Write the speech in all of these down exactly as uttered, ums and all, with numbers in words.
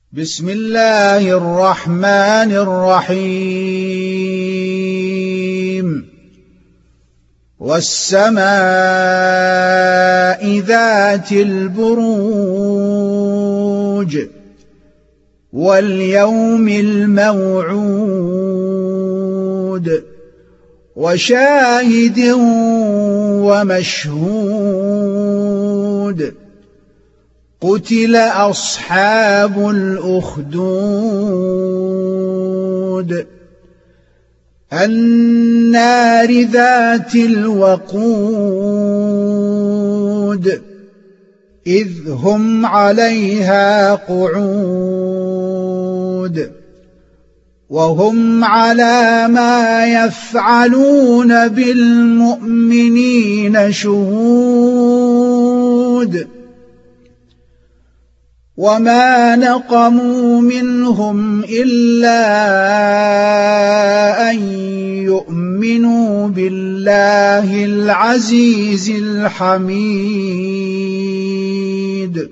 بسم الله الرحمن الرحيم والسماء ذات البروج واليوم الموعود وشاهد ومشهود قتل أصحاب الأخدود النار ذات الوقود إذ هم عليها قعود وهم على ما يفعلون بالمؤمنين شهود وما نقموا منهم إلا أن يؤمنوا بالله العزيز الحميد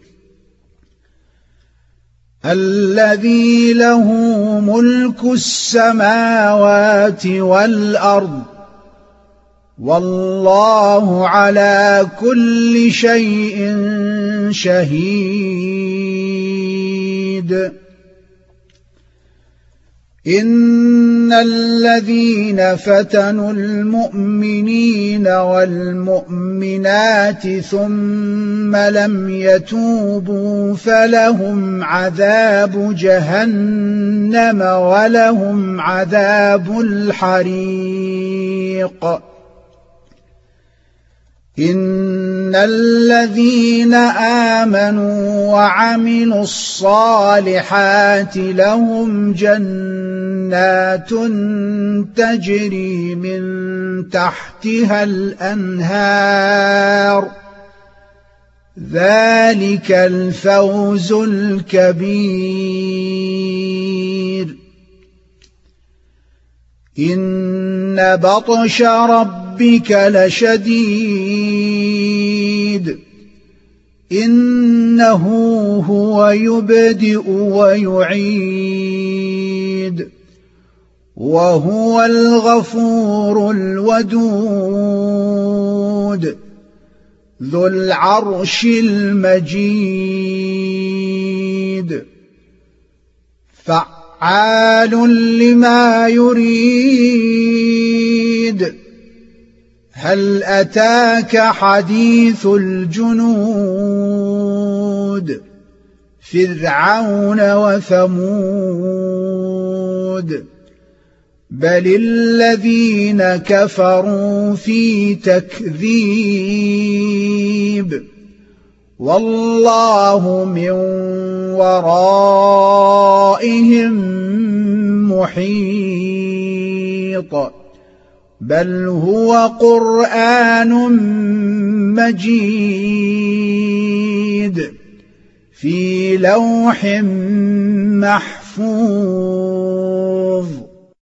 الذي له ملك السماوات والأرض والله على كل شيء شهيد إن الذين فتنوا المؤمنين والمؤمنات ثم لم يتوبوا فلهم عذاب جهنم ولهم عذاب الحريق إن الذين آمنوا وعملوا الصالحات لهم جنات تجري من تحتها الأنهار ذلك الفوز الكبير إن بطش ربك لشديد إنه هو يبدئ ويعيد وهو الغفور الودود ذو العرش المجيد فعال لما يريد هل أتاك حديث الجنود فرعون وثمود بل الذين كفروا في تكذيب والله من ورائهم محيط بل هو قرآن مجيد في لوح محفوظ